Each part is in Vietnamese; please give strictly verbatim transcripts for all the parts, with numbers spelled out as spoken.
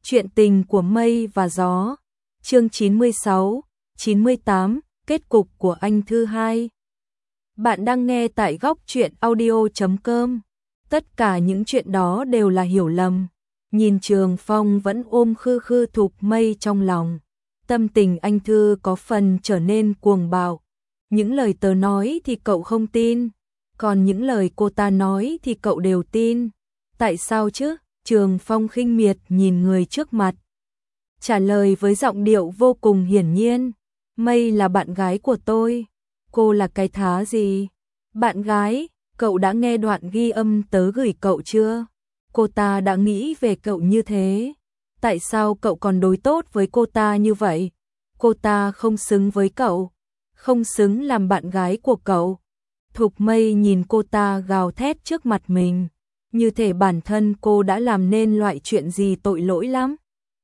Chuyện tình của mây và gió. Chương chín mươi sáu, chín mươi tám, kết cục của anh Thư hai. Bạn đang nghe tại góc truyện audio chấm com. Tất cả những chuyện đó đều là hiểu lầm. Nhìn Trường Phong vẫn ôm khư khư Thục Mây trong lòng. Tâm tình anh Thư có phần trở nên cuồng bạo. Những lời tớ nói thì cậu không tin, còn những lời cô ta nói thì cậu đều tin. Tại sao chứ? Trường Phong khinh miệt nhìn người trước mặt, trả lời với giọng điệu vô cùng hiển nhiên. Mây là bạn gái của tôi. Cô là cái thá gì? Bạn gái? Cậu đã nghe đoạn ghi âm tớ gửi cậu chưa? Cô ta đã nghĩ về cậu như thế. Tại sao cậu còn đối tốt với cô ta như vậy? Cô ta không xứng với cậu, không xứng làm bạn gái của cậu. Thục Mây nhìn cô ta gào thét trước mặt mình, như thể bản thân cô đã làm nên loại chuyện gì tội lỗi lắm.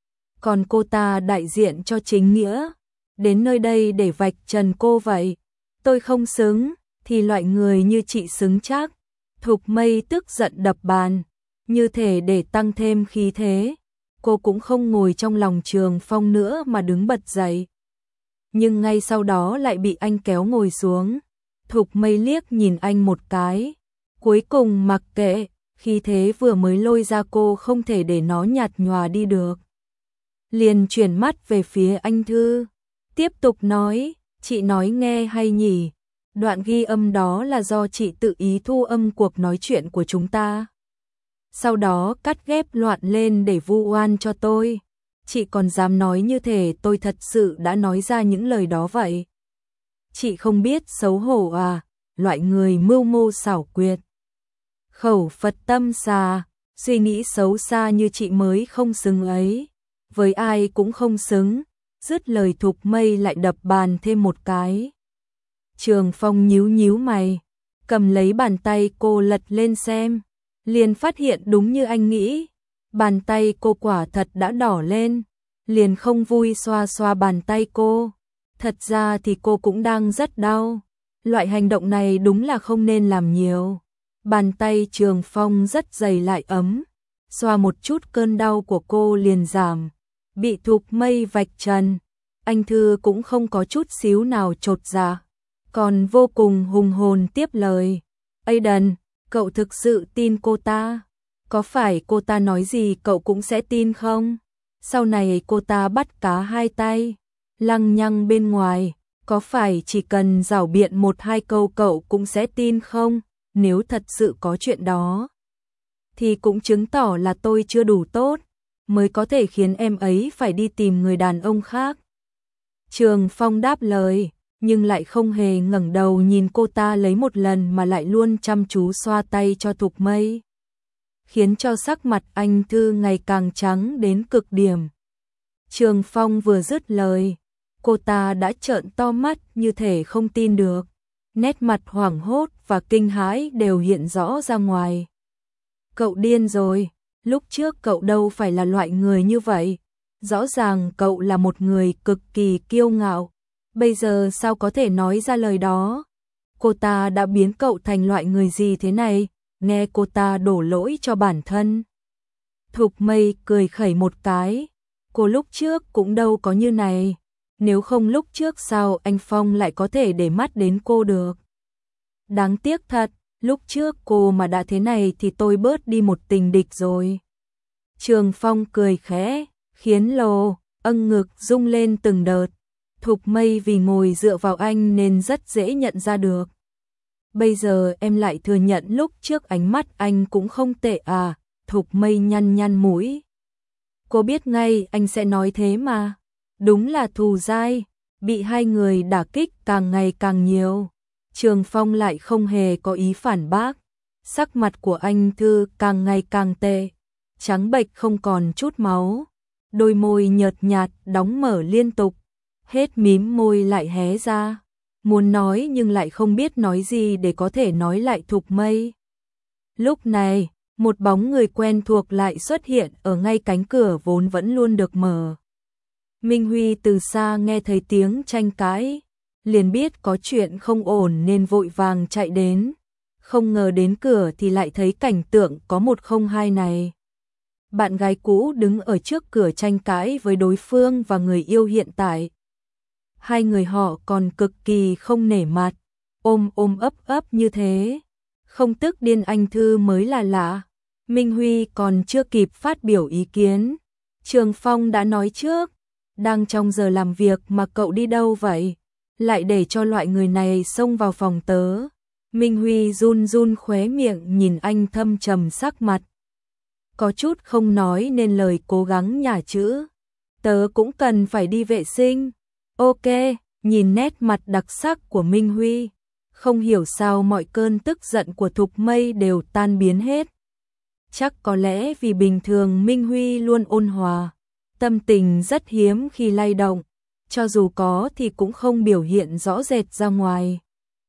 Còn cô ta đại diện cho chính nghĩa, đến nơi đây để vạch trần cô vậy. Tôi không xứng, thì loại người như chị xứng chắc. Thục Mây tức giận đập bàn, như thể để tăng thêm khí thế. Cô cũng không ngồi trong lòng Trường Phong nữa mà đứng bật dậy. Nhưng ngay sau đó lại bị anh kéo ngồi xuống. Thục Mây liếc nhìn anh một cái, cuối cùng mặc kệ, khí thế vừa mới lôi ra cô không thể để nó nhạt nhòa đi được. Liền chuyển mắt về phía anh Thư, tiếp tục nói, chị nói nghe hay nhỉ? Đoạn ghi âm đó là do chị tự ý thu âm cuộc nói chuyện của chúng ta, sau đó cắt ghép loạn lên để vu oan cho tôi. Chị còn dám nói như thể tôi thật sự đã nói ra những lời đó vậy. Chị không biết xấu hổ à? Loại người mưu mô xảo quyệt, khẩu Phật tâm xà, suy nghĩ xấu xa như chị mới không xứng ấy. Với ai cũng không xứng. Dứt lời Thục Mây lại đập bàn thêm một cái. Trường Phong nhíu nhíu mày, cầm lấy bàn tay cô lật lên xem, liền phát hiện đúng như anh nghĩ. Bàn tay cô quả thật đã đỏ lên, liền không vui xoa xoa bàn tay cô. Thật ra thì cô cũng đang rất đau. Loại hành động này đúng là không nên làm nhiều. Bàn tay Trường Phong rất dày lại ấm, xoa một chút cơn đau của cô liền giảm. Bị Thục Mây vạch trần, anh Thư cũng không có chút xíu nào chột dạ, còn vô cùng hùng hồn tiếp lời. Aiden, cậu thực sự tin cô ta? Có phải cô ta nói gì cậu cũng sẽ tin không? Sau này cô ta bắt cá hai tay, lăng nhăng bên ngoài, có phải chỉ cần rảo biện một hai câu cậu cũng sẽ tin không? Nếu thật sự có chuyện đó, thì cũng chứng tỏ là tôi chưa đủ tốt, mới có thể khiến em ấy phải đi tìm người đàn ông khác. Trường Phong đáp lời, nhưng lại không hề ngẩng đầu nhìn cô ta lấy một lần mà lại luôn chăm chú xoa tay cho Thục Mây, khiến cho sắc mặt anh Thư ngày càng trắng đến cực điểm. Trường Phong vừa dứt lời, cô ta đã trợn to mắt như thể không tin được, nét mặt hoảng hốt và kinh hãi đều hiện rõ ra ngoài. Cậu điên rồi, lúc trước cậu đâu phải là loại người như vậy, rõ ràng cậu là một người cực kỳ kiêu ngạo, bây giờ sao có thể nói ra lời đó? Cô ta đã biến cậu thành loại người gì thế này? Nghe cô ta đổ lỗi cho bản thân. Thục Mây cười khẩy một cái, cô lúc trước cũng đâu có như này, nếu không lúc trước sao anh Phong lại có thể để mắt đến cô được? Đáng tiếc thật, lúc trước cô mà đã thế này thì tôi bớt đi một tình địch rồi. Trường Phong cười khẽ, khiến lồ, âng ngực rung lên từng đợt. Thục Mây vì ngồi dựa vào anh nên rất dễ nhận ra được. Bây giờ em lại thừa nhận lúc trước ánh mắt anh cũng không tệ à? Thục Mây nhăn nhăn mũi. Cô biết ngay anh sẽ nói thế mà. Đúng là thù dai, bị hai người đả kích càng ngày càng nhiều. Trường Phong lại không hề có ý phản bác. Sắc mặt của anh Thư càng ngày càng tệ, trắng bệch không còn chút máu. Đôi môi nhợt nhạt đóng mở liên tục, hết mím môi lại hé ra, muốn nói nhưng lại không biết nói gì để có thể nói lại Thục Mây. Lúc này, một bóng người quen thuộc lại xuất hiện ở ngay cánh cửa vốn vẫn luôn được mở. Minh Huy từ xa nghe thấy tiếng tranh cãi, liền biết có chuyện không ổn nên vội vàng chạy đến. Không ngờ đến cửa thì lại thấy cảnh tượng có một không hai này. Bạn gái cũ đứng ở trước cửa tranh cãi với đối phương và người yêu hiện tại. Hai người họ còn cực kỳ không nể mặt, ôm ôm ấp ấp như thế. Không tức điên anh Thư mới là lạ. Minh Huy còn chưa kịp phát biểu ý kiến. Trường Phong đã nói trước, đang trong giờ làm việc mà cậu đi đâu vậy? Lại để cho loại người này xông vào phòng tớ. Minh Huy run run khóe miệng nhìn anh thâm trầm sắc mặt. Có chút không nói nên lời, cố gắng nhả chữ. Tớ cũng cần phải đi vệ sinh. Ok, nhìn nét mặt đặc sắc của Minh Huy. Không hiểu sao mọi cơn tức giận của Thục Mây đều tan biến hết. Chắc có lẽ vì bình thường Minh Huy luôn ôn hòa, tâm tình rất hiếm khi lay động, cho dù có thì cũng không biểu hiện rõ rệt ra ngoài.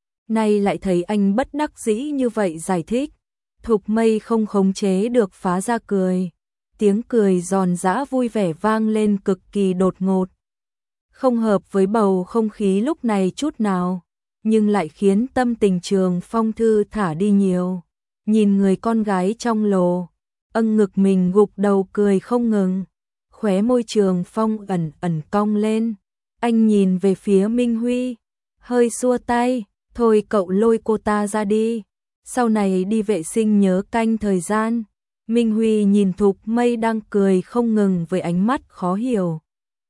Nay lại thấy anh bất đắc dĩ như vậy giải thích, Thục Mây không khống chế được phá ra cười. Tiếng cười giòn giã vui vẻ vang lên cực kỳ đột ngột. Không hợp với bầu không khí lúc này chút nào, nhưng lại khiến tâm tình Trường Phong thư thả đi nhiều. Nhìn người con gái trong lồ, âng ngực mình gục đầu cười không ngừng. Khóe môi Trường Phong ẩn ẩn cong lên. Anh nhìn về phía Minh Huy, hơi xua tay, thôi cậu lôi cô ta ra đi. Sau này đi vệ sinh nhớ canh thời gian. Minh Huy nhìn Thục Mây đang cười không ngừng với ánh mắt khó hiểu.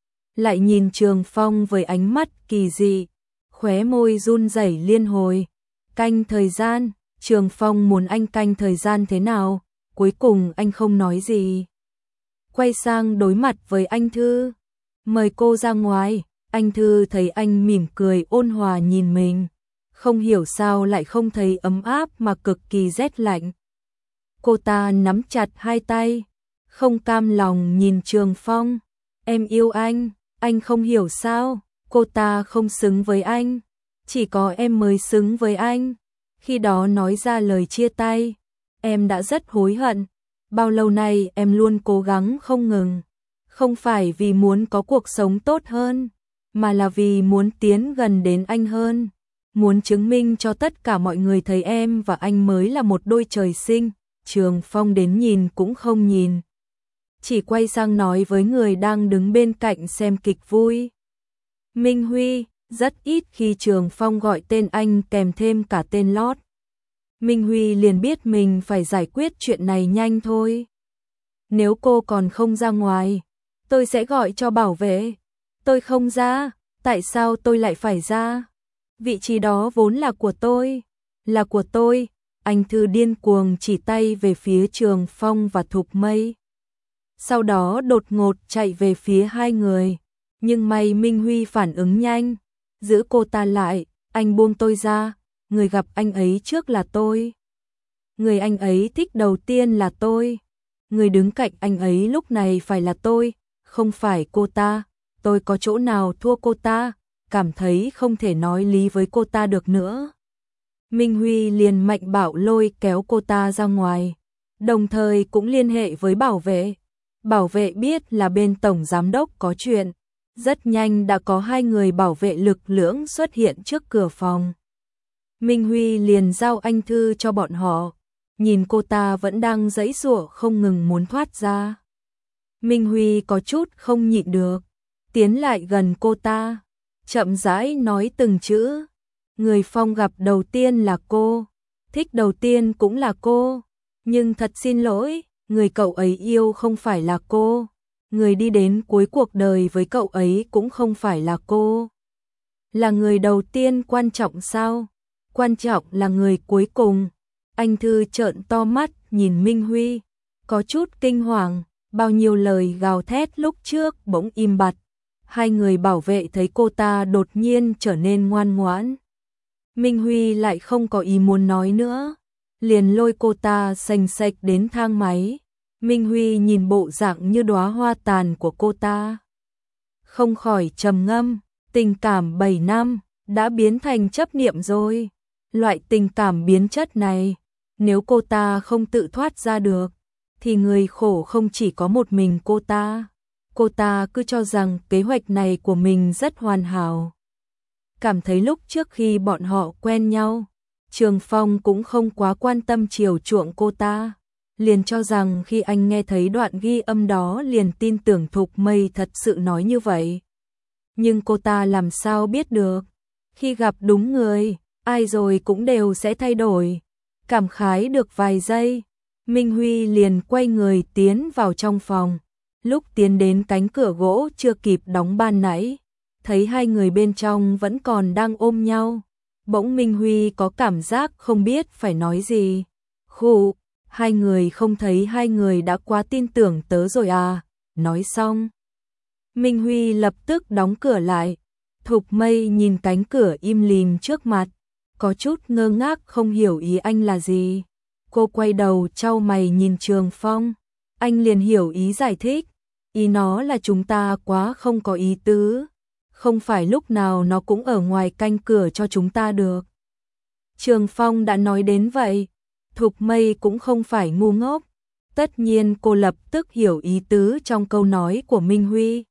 Lại nhìn Trường Phong với ánh mắt kỳ dị, khóe môi run rẩy liên hồi. Canh thời gian, Trường Phong muốn anh canh thời gian thế nào? Cuối cùng anh không nói gì. Quay sang đối mặt với anh Thư. Mời cô ra ngoài. Anh Thư thấy anh mỉm cười ôn hòa nhìn mình. Không hiểu sao lại không thấy ấm áp mà cực kỳ rét lạnh. Cô ta nắm chặt hai tay, không cam lòng nhìn Trường Phong. Em yêu anh, anh không hiểu sao, cô ta không xứng với anh. Chỉ có em mới xứng với anh. Khi đó nói ra lời chia tay, em đã rất hối hận. Bao lâu nay em luôn cố gắng không ngừng. Không phải vì muốn có cuộc sống tốt hơn, mà là vì muốn tiến gần đến anh hơn. Muốn chứng minh cho tất cả mọi người thấy em và anh mới là một đôi trời sinh. Trường Phong đến nhìn cũng không nhìn, chỉ quay sang nói với người đang đứng bên cạnh xem kịch vui. Minh Huy, rất ít khi Trường Phong gọi tên anh kèm thêm cả tên lót. Minh Huy liền biết mình phải giải quyết chuyện này nhanh thôi. Nếu cô còn không ra ngoài, tôi sẽ gọi cho bảo vệ. Tôi không ra, tại sao tôi lại phải ra? Vị trí đó vốn là của tôi, là của tôi. Anh Thư điên cuồng chỉ tay về phía Trường Phong và Thục Mây. Sau đó đột ngột chạy về phía hai người. Nhưng may Minh Huy phản ứng nhanh, giữ cô ta lại. Anh buông tôi ra, người gặp anh ấy trước là tôi. Người anh ấy thích đầu tiên là tôi. Người đứng cạnh anh ấy lúc này phải là tôi, không phải cô ta. Tôi có chỗ nào thua cô ta, cảm thấy không thể nói lý với cô ta được nữa. Minh Huy liền mạnh bạo lôi kéo cô ta ra ngoài, đồng thời cũng liên hệ với bảo vệ. Bảo vệ biết là bên tổng giám đốc có chuyện, rất nhanh đã có hai người bảo vệ lực lưỡng xuất hiện trước cửa phòng. Minh Huy liền giao anh Thư cho bọn họ, nhìn cô ta vẫn đang giãy giụa không ngừng muốn thoát ra. Minh Huy có chút không nhịn được, tiến lại gần cô ta, chậm rãi nói từng chữ. Người Phong gặp đầu tiên là cô, thích đầu tiên cũng là cô, nhưng thật xin lỗi, người cậu ấy yêu không phải là cô, người đi đến cuối cuộc đời với cậu ấy cũng không phải là cô. Là người đầu tiên quan trọng sao? Quan trọng là người cuối cùng. Anh Thư trợn to mắt nhìn Minh Huy, có chút kinh hoàng, bao nhiêu lời gào thét lúc trước bỗng im bặt. Hai người bảo vệ thấy cô ta đột nhiên trở nên ngoan ngoãn. Minh Huy lại không có ý muốn nói nữa, liền lôi cô ta xành xạch đến thang máy. Minh Huy nhìn bộ dạng như đóa hoa tàn của cô ta, không khỏi trầm ngâm, tình cảm bảy năm đã biến thành chấp niệm rồi. Loại tình cảm biến chất này, nếu cô ta không tự thoát ra được, thì người khổ không chỉ có một mình cô ta. Cô ta cứ cho rằng kế hoạch này của mình rất hoàn hảo. Cảm thấy lúc trước khi bọn họ quen nhau, Trường Phong cũng không quá quan tâm chiều chuộng cô ta. liền cho rằng khi anh nghe thấy đoạn ghi âm đó liền tin tưởng Thục Mây thật sự nói như vậy. Nhưng cô ta làm sao biết được, khi gặp đúng người, ai rồi cũng đều sẽ thay đổi. Cảm khái được vài giây, Minh Huy liền quay người tiến vào trong phòng. Lúc tiến đến cánh cửa gỗ chưa kịp đóng ban nãy, thấy hai người bên trong vẫn còn đang ôm nhau. Bỗng Minh Huy có cảm giác không biết phải nói gì. Khụ, hai người không thấy hai người đã quá tin tưởng tớ rồi à, nói xong. Minh Huy lập tức đóng cửa lại. Thục Mây nhìn cánh cửa im lìm trước mặt, có chút ngơ ngác không hiểu ý anh là gì. Cô quay đầu chau mày nhìn Trường Phong, anh liền hiểu ý giải thích. Ý nó là chúng ta quá không có ý tứ, không phải lúc nào nó cũng ở ngoài canh cửa cho chúng ta được. Trường Phong đã nói đến vậy, Thục Mây cũng không phải ngu ngốc. Tất nhiên cô lập tức hiểu ý tứ trong câu nói của Minh Huy.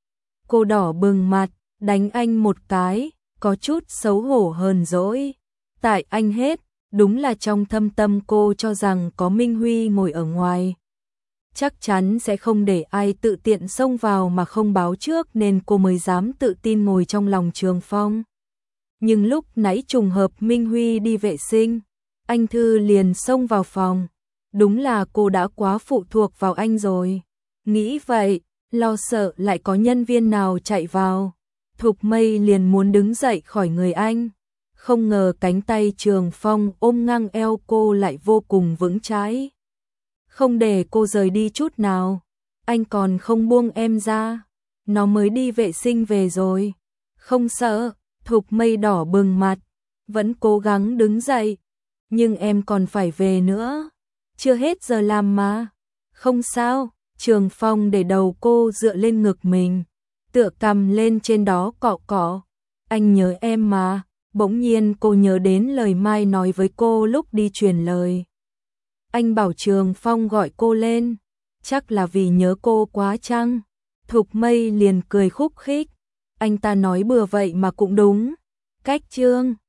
Cô đỏ bừng mặt, đánh anh một cái, có chút xấu hổ hờn dỗi. Tại anh hết, đúng là trong thâm tâm cô cho rằng có Minh Huy ngồi ở ngoài, chắc chắn sẽ không để ai tự tiện xông vào mà không báo trước nên cô mới dám tự tin ngồi trong lòng Trường Phong. Nhưng lúc nãy trùng hợp Minh Huy đi vệ sinh, anh Thư liền xông vào phòng. Đúng là cô đã quá phụ thuộc vào anh rồi. Nghĩ vậy, lo sợ lại có nhân viên nào chạy vào. Thục Mây liền muốn đứng dậy khỏi người anh. Không ngờ cánh tay Trường Phong ôm ngang eo cô lại vô cùng vững chãi, không để cô rời đi chút nào. Anh còn không buông em ra. Nó mới đi vệ sinh về rồi. Không sợ. Thục Mây đỏ bừng mặt, vẫn cố gắng đứng dậy. Nhưng em còn phải về nữa. Chưa hết giờ làm mà. Không sao. Trường Phong để đầu cô dựa lên ngực mình, tựa cằm lên trên đó cọ cọ. Anh nhớ em mà. Bỗng nhiên cô nhớ đến lời Mai nói với cô lúc đi truyền lời. Anh bảo Trường Phong gọi cô lên, chắc là vì nhớ cô quá chăng? Thục Mây liền cười khúc khích, anh ta nói bừa vậy mà cũng đúng. Cách Trương